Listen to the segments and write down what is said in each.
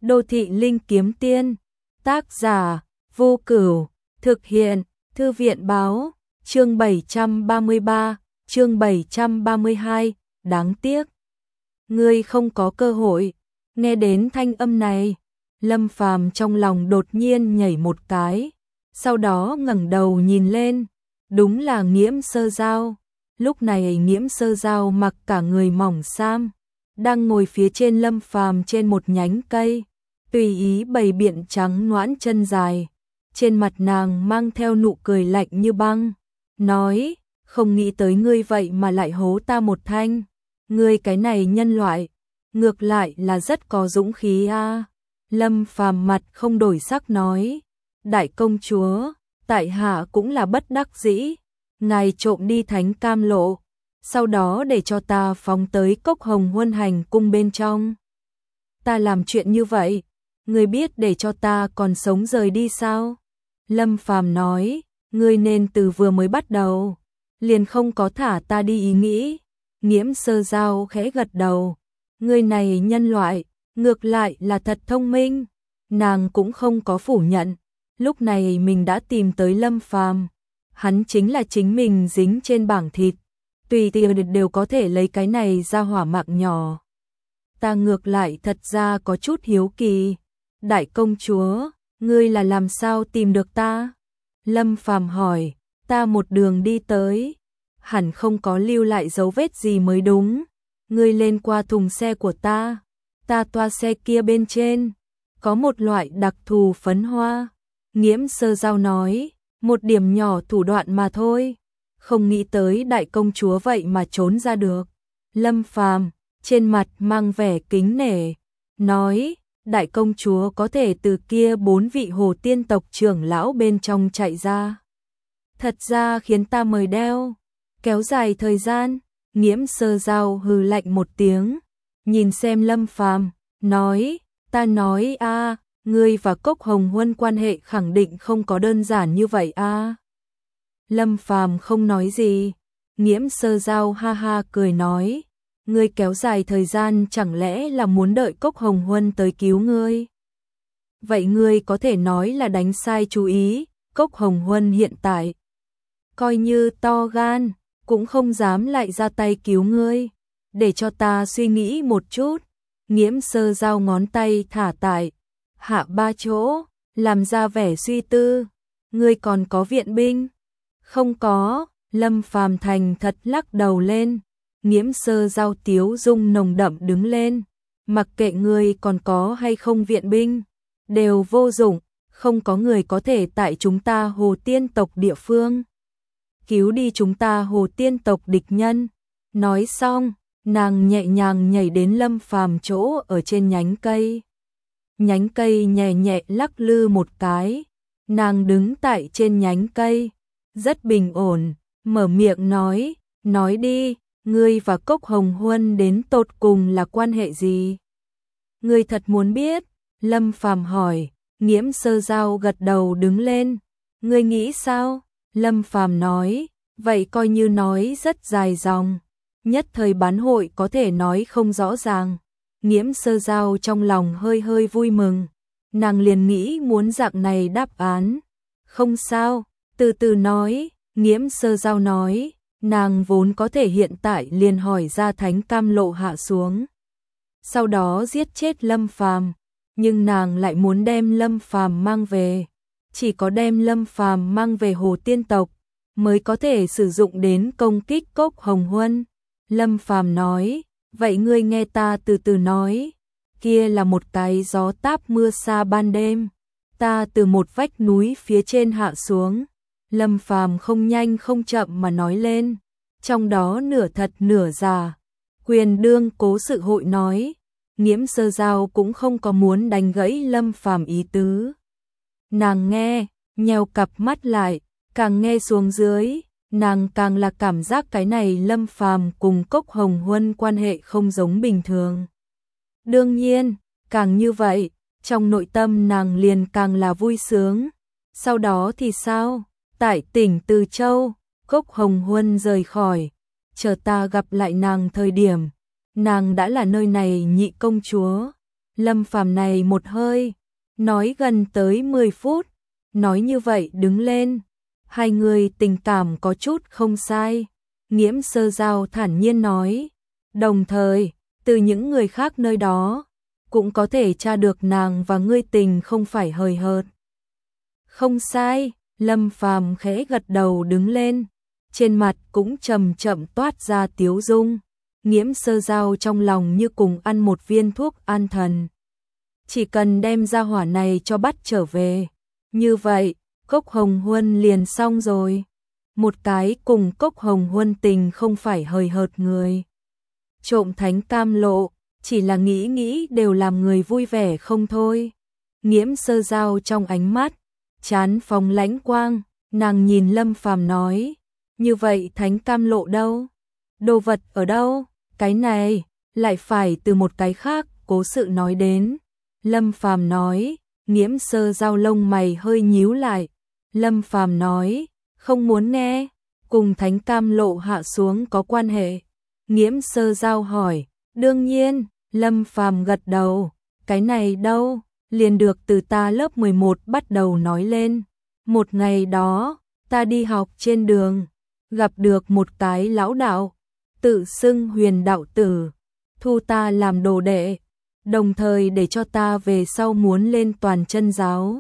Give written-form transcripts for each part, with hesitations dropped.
Đô thị linh kiếm tiên, tác giả Vô Cửu, thực hiện Thư viện báo, chương 733, chương 732, đáng tiếc. Ngươi không có cơ hội. Nghe đến thanh âm này, Lâm Phàm trong lòng đột nhiên nhảy một cái, sau đó ngẩng đầu nhìn lên, đúng là Nghiễm Sơ Giao. Lúc này Nghiễm Sơ Giao mặc cả người mỏng sam, đang ngồi phía trên Lâm Phàm trên một nhánh cây, tùy ý bày biện trắng nõn chân dài, trên mặt nàng mang theo nụ cười lạnh như băng, nói: "Không nghĩ tới ngươi vậy mà lại hố ta một thanh, ngươi cái này nhân loại, ngược lại là rất có dũng khí a." Lâm Phàm mặt không đổi sắc nói: "Đại công chúa, tại hạ cũng là bất đắc dĩ, ngài trộm đi thánh cam lộ, sau đó để cho ta phóng tới Cốc Hồng Huân hành cung bên trong. Ta làm chuyện như vậy, ngươi biết để cho ta còn sống rời đi sao?" Lâm Phàm nói: "Ngươi nên từ vừa mới bắt đầu liền không có thả ta đi ý nghĩ." Nghiễm Sơ Giao khẽ gật đầu: "Ngươi này nhân loại, ngược lại là thật thông minh." Nàng cũng không có phủ nhận, lúc này mình đã tìm tới Lâm Phàm, hắn chính là chính mình dính trên bảng thịt, tùy tiện đều có thể lấy cái này ra hỏa mạng nhỏ. Ta ngược lại thật ra có chút hiếu kỳ, đại công chúa, ngươi là làm sao tìm được ta? Lâm Phàm hỏi. Ta một đường đi tới, hẳn không có lưu lại dấu vết gì mới đúng. Ngươi lên qua thùng xe của ta toa xe kia bên trên có một loại đặc thù phấn hoa. Nghiễm Sơ Giao nói, một điểm nhỏ thủ đoạn mà thôi, không nghĩ tới đại công chúa vậy mà trốn ra được. Lâm Phàm trên mặt mang vẻ kính nể, nói: "Đại công chúa có thể từ kia 4 vị hồ tiên tộc trưởng lão bên trong chạy ra, thật ra khiến ta mời đeo, kéo dài thời gian." Nghiễm Sơ Giao hừ lạnh một tiếng, nhìn xem Lâm Phàm, nói: "Ta nói a, ngươi và Cốc Hồng Huân quan hệ khẳng định không có đơn giản như vậy a." Lâm Phàm không nói gì. Nghiễm Sơ Giao ha ha cười nói: "Ngươi kéo dài thời gian chẳng lẽ là muốn đợi Cốc Hồng Huân tới cứu ngươi? Vậy ngươi có thể nói là đánh sai chú ý, Cốc Hồng Huân hiện tại coi như to gan, cũng không dám lại ra tay cứu ngươi. Để cho ta suy nghĩ một chút." Nghiễm Sơ Giao ngón tay thả tại hạ ba chỗ, làm ra vẻ suy tư. "Ngươi còn có viện binh?" "Không có." Lâm Phàm thành thật lắc đầu lên. Nghiễm Sơ Giao tiếu dung nồng đậm đứng lên: "Mặc kệ ngươi còn có hay không viện binh, đều vô dụng, không có người có thể tại chúng ta Hồ Tiên tộc địa phương cứu đi chúng ta Hồ Tiên tộc địch nhân." Nói xong, nàng nhẹ nhàng nhảy đến Lâm Phàm chỗ ở trên nhánh cây. Nhánh cây nhẹ nhẹ lắc lư một cái, nàng đứng tại trên nhánh cây, rất bình ổn, mở miệng nói: "Nói đi, ngươi và Cốc Hồng Huân đến tột cùng là quan hệ gì?" "Ngươi thật muốn biết?" Lâm Phàm hỏi. Nghiễm Sơ Giao gật đầu đứng lên. "Ngươi nghĩ sao?" Lâm Phàm nói. "Vậy coi như nói rất dài dòng, nhất thời bán hội có thể nói không rõ ràng." Nghiễm Sơ Giao trong lòng hơi hơi vui mừng, nàng liền nghĩ muốn dạng này đáp án. "Không sao, từ từ nói." Nghiễm Sơ Giao nói, nàng vốn có thể hiện tại liền hỏi ra thánh cam lộ hạ xuống, sau đó giết chết Lâm Phàm, nhưng nàng lại muốn đem Lâm Phàm mang về, chỉ có đem Lâm Phàm mang về Hồ Tiên tộc mới có thể sử dụng đến công kích Cốc Hồng Huân. Lâm Phàm nói: "Vậy ngươi nghe ta từ từ nói. Kia là một cái gió táp mưa xa ban đêm, ta từ một vách núi phía trên hạ xuống." Lâm Phàm không nhanh không chậm mà nói lên, trong đó nửa thật nửa giả. Quyền đương cố sự hội nói. Nghiễm Sơ Giao cũng không có muốn đánh gãy Lâm Phàm ý tứ. Nàng nghe, nheo cặp mắt lại, càng nghe xuống dưới, nàng càng là cảm giác cái này Lâm Phàm cùng Cốc Hồng Huân quan hệ không giống bình thường. Đương nhiên, càng như vậy, trong nội tâm nàng liền càng là vui sướng. Sau đó thì sao? Tại tỉnh Từ Châu, Cốc Hồng Huân rời khỏi, chờ ta gặp lại nàng thời điểm, nàng đã là nơi này nhị công chúa. Lâm Phàm này một hơi nói gần tới 10 phút, nói như vậy đứng lên, hai người tình cảm có chút không sai, Nghiễm Sơ Giao thản nhiên nói, đồng thời, từ những người khác nơi đó, cũng có thể tra được nàng và ngươi tình không phải hời hợt. Không sai, Lâm Phàm khẽ gật đầu đứng lên, trên mặt cũng chậm chậm toát ra tiếu dung, Nghiễm Sơ Giao trong lòng như cùng ăn một viên thuốc an thần. Chỉ cần đem ra hỏa này cho bắt trở về, như vậy, Cốc Hồng Huân liền xong rồi. Một cái cùng Cốc Hồng Huân tình không phải hời hợt người. Trộm thánh cam lộ, chỉ là nghĩ nghĩ đều làm người vui vẻ không thôi. Nghiễm Sơ Giao trong ánh mắt, chán phóng lãnh quang, nàng nhìn Lâm Phàm nói, như vậy thánh cam lộ đâu? Đồ vật ở đâu? Cái này, lại phải từ một cái khác, cố sự nói đến. Lâm Phàm nói, Nghiễm Sơ Giao lông mày hơi nhíu lại. Lâm Phàm nói, không muốn nghe, cùng thánh cam lộ hạ xuống có quan hệ. Nghiễm Sơ Giao hỏi, đương nhiên, Lâm Phàm gật đầu, cái này đâu, liền được từ ta lớp 11 bắt đầu nói lên. Một ngày đó, ta đi học trên đường, gặp được một cái lão đạo, tự xưng Huyền đạo tử, thu ta làm đồ đệ, đồng thời để cho ta về sau muốn lên Toàn Chân giáo,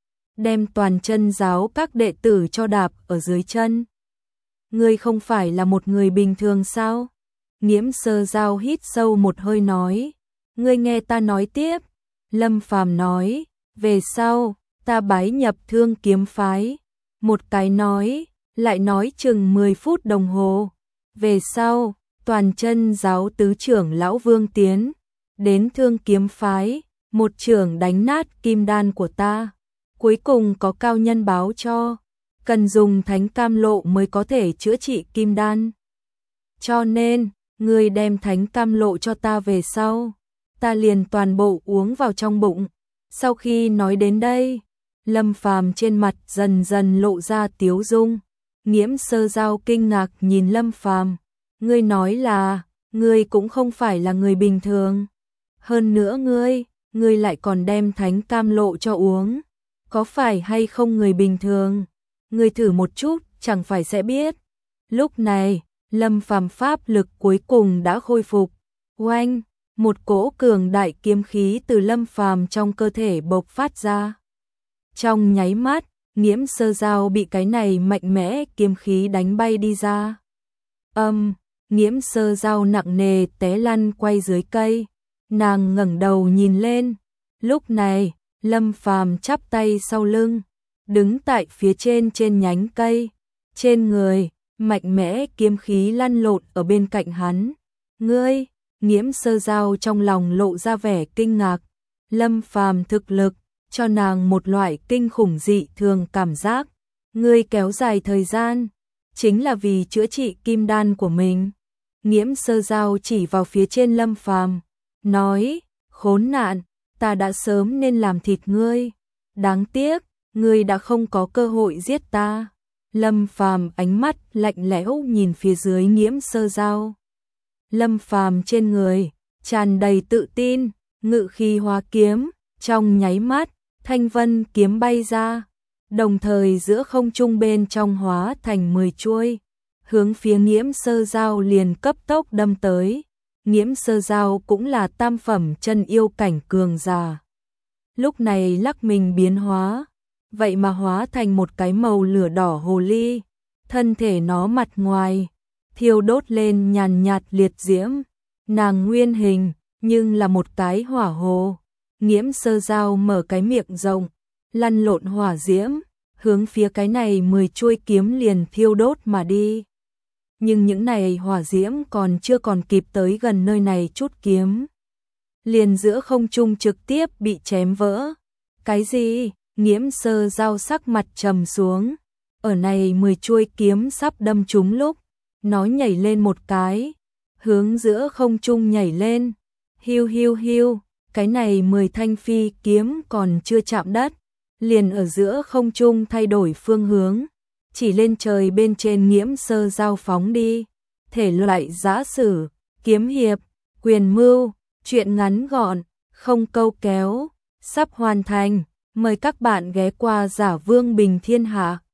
đem Toàn Chân giáo các đệ tử cho đạp ở dưới chân. Ngươi không phải là một người bình thường sao? Nghiễm Sơ Giao hít sâu một hơi nói, ngươi nghe ta nói tiếp. Lâm Phàm nói, về sau, ta bái nhập Thương Kiếm phái. Một cái nói, lại nói chừng 10 phút đồng hồ. Về sau, Toàn Chân giáo tứ trưởng lão Vương Tiến đến Thương Kiếm phái, một trưởng đánh nát kim đan của ta. Cuối cùng có cao nhân báo cho, cần dùng thánh cam lộ mới có thể chữa trị kim đan. Cho nên, ngươi đem thánh cam lộ cho ta về sau, ta liền toàn bộ uống vào trong bụng. Sau khi nói đến đây, Lâm Phàm trên mặt dần dần lộ ra tiếu dung. Nghiễm Sơ Giao kinh ngạc nhìn Lâm Phàm, ngươi nói là, ngươi cũng không phải là người bình thường. Hơn nữa ngươi lại còn đem thánh cam lộ cho uống. Có phải hay không người bình thường? Ngươi thử một chút, chẳng phải sẽ biết. Lúc này, Lâm Phàm pháp lực cuối cùng đã khôi phục. Oanh, một cỗ cường đại kiếm khí từ Lâm Phàm trong cơ thể bộc phát ra. Trong nháy mắt, Nghiễm Sơ Giao bị cái này mạnh mẽ kiếm khí đánh bay đi ra. Nghiễm Sơ Giao nặng nề té lăn quay dưới cây. Nàng ngẩng đầu nhìn lên. Lúc này, Lâm Phàm chắp tay sau lưng, đứng tại phía trên nhánh cây, trên người, mạnh mẽ kiếm khí lăn lộn ở bên cạnh hắn. Ngươi, Nghiễm Sơ Giao trong lòng lộ ra vẻ kinh ngạc, Lâm Phàm thực lực, cho nàng một loại kinh khủng dị thường cảm giác. Ngươi kéo dài thời gian, chính là vì chữa trị kim đan của mình. Nghiễm Sơ Giao chỉ vào phía trên Lâm Phàm, nói, khốn nạn, ta đã sớm nên làm thịt ngươi. Đáng tiếc, ngươi đã không có cơ hội giết ta. Lâm Phàm ánh mắt lạnh lẽo nhìn phía dưới Nghiễm Sơ Giao. Lâm Phàm trên người, tràn đầy tự tin, ngự khí hóa kiếm, trong nháy mắt, thanh vân kiếm bay ra, đồng thời giữa không trung bên trong hóa thành 10 chuôi, hướng phía Nghiễm Sơ Giao liền cấp tốc đâm tới. Nghiễm Sơ Giao cũng là tam phẩm chân yêu cảnh cường giả. Lúc này lắc mình biến hóa, vậy mà hóa thành một cái màu lửa đỏ hồ ly, thân thể nó mặt ngoài thiêu đốt lên nhàn nhạt liệt diễm, nàng nguyên hình nhưng là một cái hỏa hồ. Nghiễm Sơ Giao mở cái miệng rộng, lăn lộn hỏa diễm, hướng phía cái này 10 chuôi kiếm liền thiêu đốt mà đi. Nhưng những này hỏa diễm còn chưa còn kịp tới gần nơi này chút kiếm, liền giữa không trung trực tiếp bị chém vỡ. Cái gì? Nghiễm Sơ Giao sắc mặt trầm xuống. Ở này 10 chuôi kiếm sắp đâm trúng lúc, nó nhảy lên một cái, hướng giữa không trung nhảy lên. Hiu hiu hiu, cái này 10 thanh phi kiếm còn chưa chạm đất, liền ở giữa không trung thay đổi phương hướng, chỉ lên trời bên trên Nghiễm Sơ Giao phóng đi. Thể loại giã sử, kiếm hiệp, quyền mưu, truyện ngắn gọn, không câu kéo, sắp hoàn thành. Mời các bạn ghé qua Giả Vương Bình Thiên Hạ.